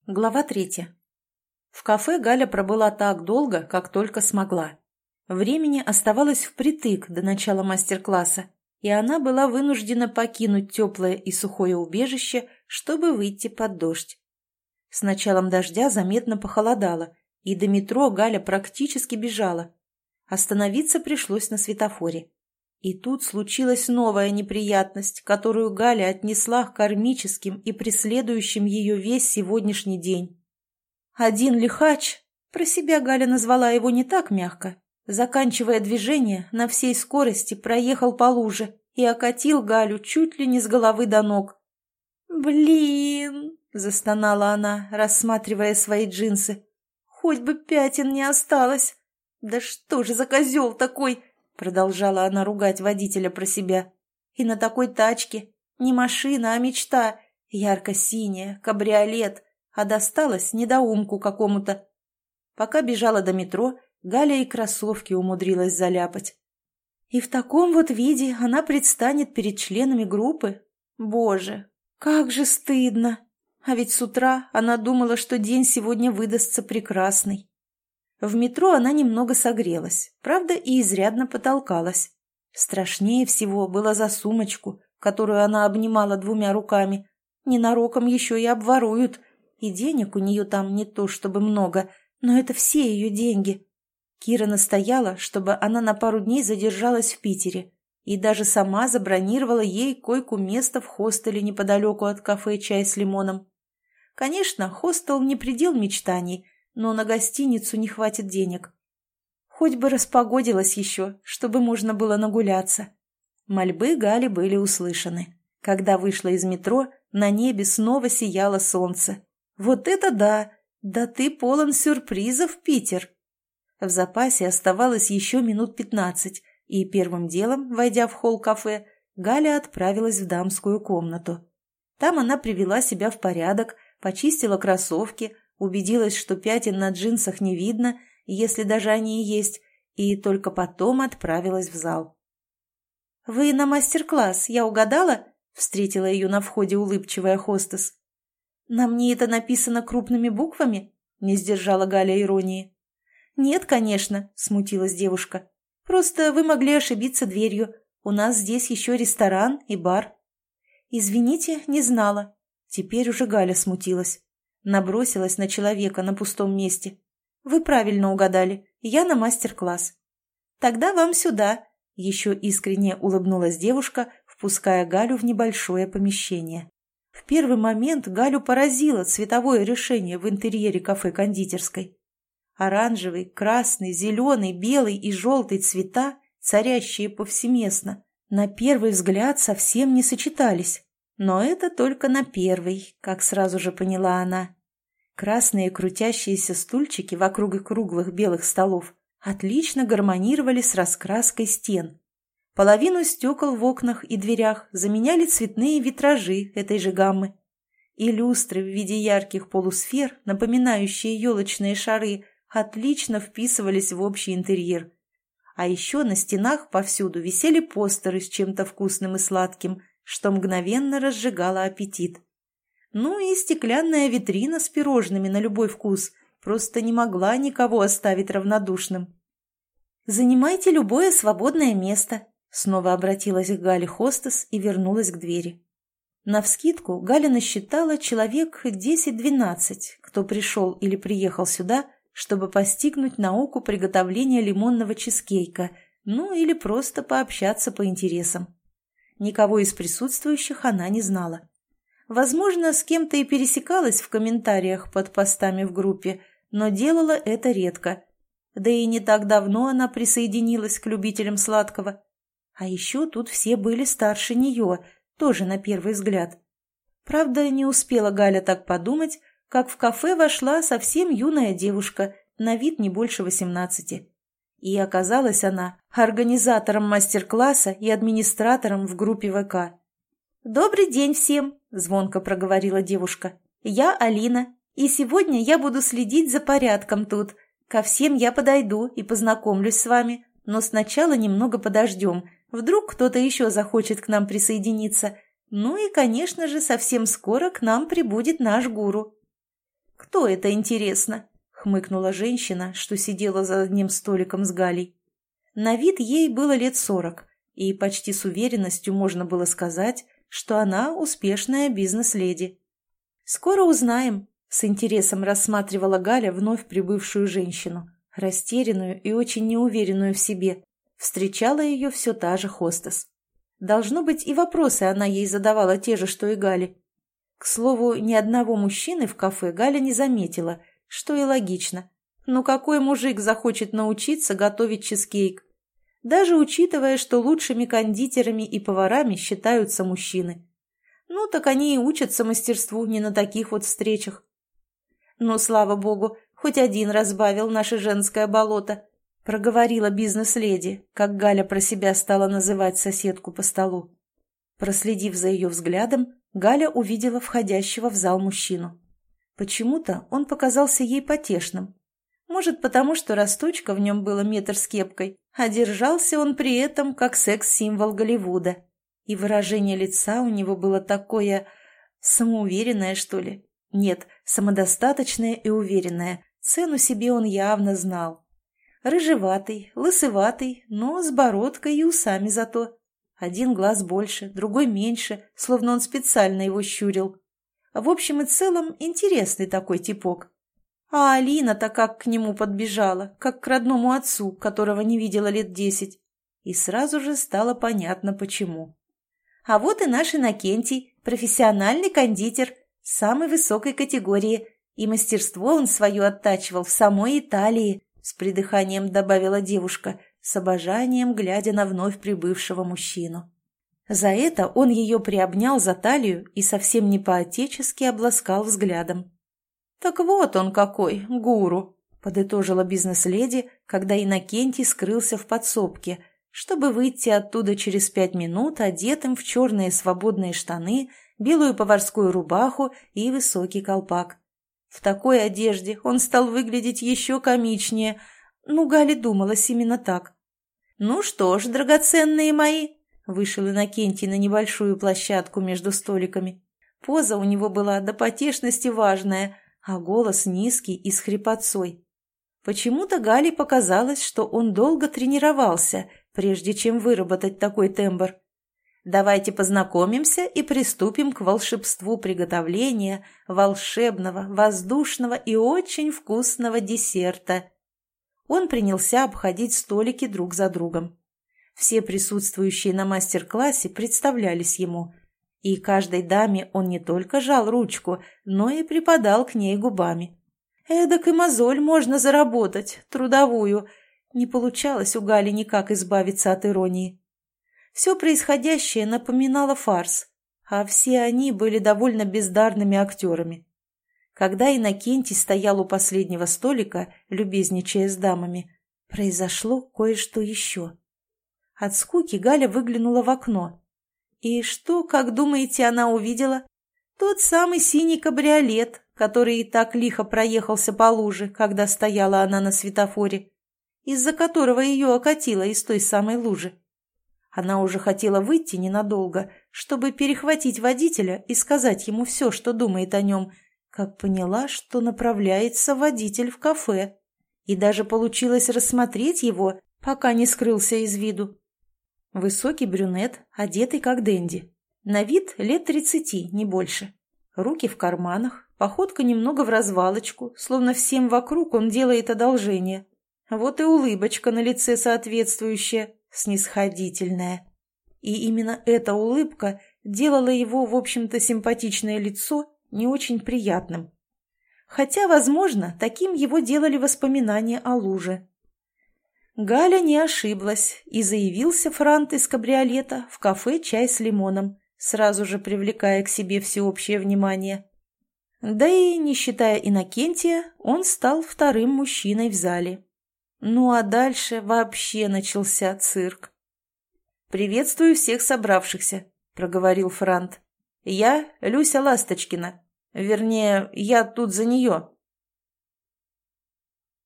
Глава 3. В кафе Галя пробыла так долго, как только смогла. Времени оставалось впритык до начала мастер-класса, и она была вынуждена покинуть теплое и сухое убежище, чтобы выйти под дождь. С началом дождя заметно похолодало, и до метро Галя практически бежала. Остановиться пришлось на светофоре. И тут случилась новая неприятность, которую Галя отнесла к кармическим и преследующим ее весь сегодняшний день. Один лихач, про себя Галя назвала его не так мягко, заканчивая движение, на всей скорости проехал по луже и окатил Галю чуть ли не с головы до ног. «Блин!» – застонала она, рассматривая свои джинсы. «Хоть бы пятен не осталось! Да что же за козел такой!» Продолжала она ругать водителя про себя. И на такой тачке. Не машина, а мечта. Ярко-синяя, кабриолет. А досталось недоумку какому-то. Пока бежала до метро, Галя и кроссовки умудрилась заляпать. И в таком вот виде она предстанет перед членами группы. Боже, как же стыдно. А ведь с утра она думала, что день сегодня выдастся прекрасный. В метро она немного согрелась, правда, и изрядно потолкалась. Страшнее всего было за сумочку, которую она обнимала двумя руками. Ненароком еще и обворуют, и денег у нее там не то чтобы много, но это все ее деньги. Кира настояла, чтобы она на пару дней задержалась в Питере, и даже сама забронировала ей койку-место в хостеле неподалеку от кафе «Чай с лимоном». Конечно, хостел не предел мечтаний, но на гостиницу не хватит денег. Хоть бы распогодилось еще, чтобы можно было нагуляться. Мольбы Гали были услышаны. Когда вышла из метро, на небе снова сияло солнце. Вот это да! Да ты полон сюрпризов, Питер! В запасе оставалось еще минут 15, и первым делом, войдя в холл кафе, Галя отправилась в дамскую комнату. Там она привела себя в порядок, почистила кроссовки, убедилась, что пятен на джинсах не видно, если даже они и есть, и только потом отправилась в зал. «Вы на мастер-класс, я угадала?» — встретила ее на входе улыбчивая хостес. «На мне это написано крупными буквами?» — не сдержала Галя иронии. «Нет, конечно», — смутилась девушка. «Просто вы могли ошибиться дверью. У нас здесь еще ресторан и бар». «Извините, не знала». Теперь уже Галя смутилась. Набросилась на человека на пустом месте. «Вы правильно угадали. Я на мастер-класс». «Тогда вам сюда», — еще искренне улыбнулась девушка, впуская Галю в небольшое помещение. В первый момент Галю поразило цветовое решение в интерьере кафе-кондитерской. Оранжевый, красный, зеленый, белый и желтый цвета, царящие повсеместно, на первый взгляд совсем не сочетались. Но это только на первый, как сразу же поняла она. Красные крутящиеся стульчики вокруг круглых белых столов отлично гармонировали с раскраской стен. Половину стекол в окнах и дверях заменяли цветные витражи этой же гаммы. И люстры в виде ярких полусфер, напоминающие елочные шары, отлично вписывались в общий интерьер. А еще на стенах повсюду висели постеры с чем-то вкусным и сладким, что мгновенно разжигало аппетит. Ну и стеклянная витрина с пирожными на любой вкус просто не могла никого оставить равнодушным. «Занимайте любое свободное место», — снова обратилась к Гале хостес и вернулась к двери. Навскидку Галя насчитала человек 10-12, кто пришел или приехал сюда, чтобы постигнуть науку приготовления лимонного чизкейка, ну или просто пообщаться по интересам. Никого из присутствующих она не знала. Возможно, с кем-то и пересекалась в комментариях под постами в группе, но делала это редко. Да и не так давно она присоединилась к любителям сладкого. А еще тут все были старше нее, тоже на первый взгляд. Правда, не успела Галя так подумать, как в кафе вошла совсем юная девушка, на вид не больше 18. И оказалась она организатором мастер-класса и администратором в группе ВК. «Добрый день всем!» – звонко проговорила девушка. «Я Алина, и сегодня я буду следить за порядком тут. Ко всем я подойду и познакомлюсь с вами, но сначала немного подождем. Вдруг кто-то еще захочет к нам присоединиться. Ну и, конечно же, совсем скоро к нам прибудет наш гуру». «Кто это, интересно?» — хмыкнула женщина, что сидела за одним столиком с Галей. На вид ей было лет 40, и почти с уверенностью можно было сказать, что она успешная бизнес-леди. «Скоро узнаем», — с интересом рассматривала Галя вновь прибывшую женщину, растерянную и очень неуверенную в себе. Встречала ее все та же хостес. Должно быть, и вопросы она ей задавала те же, что и Гале. К слову, ни одного мужчины в кафе Галя не заметила, что и логично. Ну какой мужик захочет научиться готовить чизкейк? Даже учитывая, что лучшими кондитерами и поварами считаются мужчины. Ну так они и учатся мастерству не на таких вот встречах. Ну, слава богу, хоть один разбавил наше женское болото, проговорила бизнес-леди, как Галя про себя стала называть соседку по столу. Проследив за ее взглядом, Галя увидела входящего в зал мужчину. Почему-то он показался ей потешным. Может, потому что росточка в нем было метр с кепкой, а держался он при этом как секс-символ Голливуда. И выражение лица у него было такое... самоуверенное, что ли? Нет, самодостаточное и уверенное. Цену себе он явно знал. Рыжеватый, лысыватый, но с бородкой и усами зато. Один глаз больше, другой меньше, словно он специально его щурил. В общем и целом, интересный такой типок. А Алина-то как к нему подбежала, как к родному отцу, которого не видела лет 10. И сразу же стало понятно, почему. А вот и наш Иннокентий, профессиональный кондитер, самой высокой категории, и мастерство он свое оттачивал в самой Италии, с придыханием добавила девушка, с обожанием глядя на вновь прибывшего мужчину. За это он ее приобнял за талию и совсем не по-отечески обласкал взглядом. «Так вот он какой, гуру!» — подытожила бизнес-леди, когда Иннокентий скрылся в подсобке, чтобы выйти оттуда через 5 минут одетым в черные свободные штаны, белую поварскую рубаху и высокий колпак. В такой одежде он стал выглядеть еще комичнее. Ну, Гале думалось именно так. «Ну что ж, драгоценные мои!» — вышел Иннокентий на небольшую площадку между столиками. Поза у него была до потешности важная, а голос низкий и с хрипотцой. Почему-то Гале показалось, что он долго тренировался, прежде чем выработать такой тембр. Давайте познакомимся и приступим к волшебству приготовления волшебного, воздушного и очень вкусного десерта. Он принялся обходить столики друг за другом. Все присутствующие на мастер-классе представлялись ему, и каждой даме он не только жал ручку, но и припадал к ней губами. Эдак и мозоль можно заработать, трудовую. Не получалось у Гали никак избавиться от иронии. Все происходящее напоминало фарс, а все они были довольно бездарными актерами. Когда Иннокентий стоял у последнего столика, любезничая с дамами, произошло кое-что еще. От скуки Галя выглянула в окно. И что, как думаете, она увидела? Тот самый синий кабриолет, который и так лихо проехался по луже, когда стояла она на светофоре, из-за которого ее окатило из той самой лужи. Она уже хотела выйти ненадолго, чтобы перехватить водителя и сказать ему все, что думает о нем, как поняла, что направляется водитель в кафе, и даже получилось рассмотреть его, пока не скрылся из виду. Высокий брюнет, одетый как денди. На вид лет 30, не больше. Руки в карманах, походка немного в развалочку, словно всем вокруг он делает одолжение. Вот и улыбочка на лице соответствующая, снисходительная. И именно эта улыбка делала его, в общем-то, симпатичное лицо не очень приятным. Хотя, возможно, таким его делали воспоминания о луже. Галя не ошиблась, и заявился франт из кабриолета в кафе «Чай с лимоном», сразу же привлекая к себе всеобщее внимание. Да и, не считая Иннокентия, он стал вторым мужчиной в зале. Ну а дальше вообще начался цирк. «Приветствую всех собравшихся», — проговорил франт. «Я Люся Ласточкина. Вернее, я тут за нее».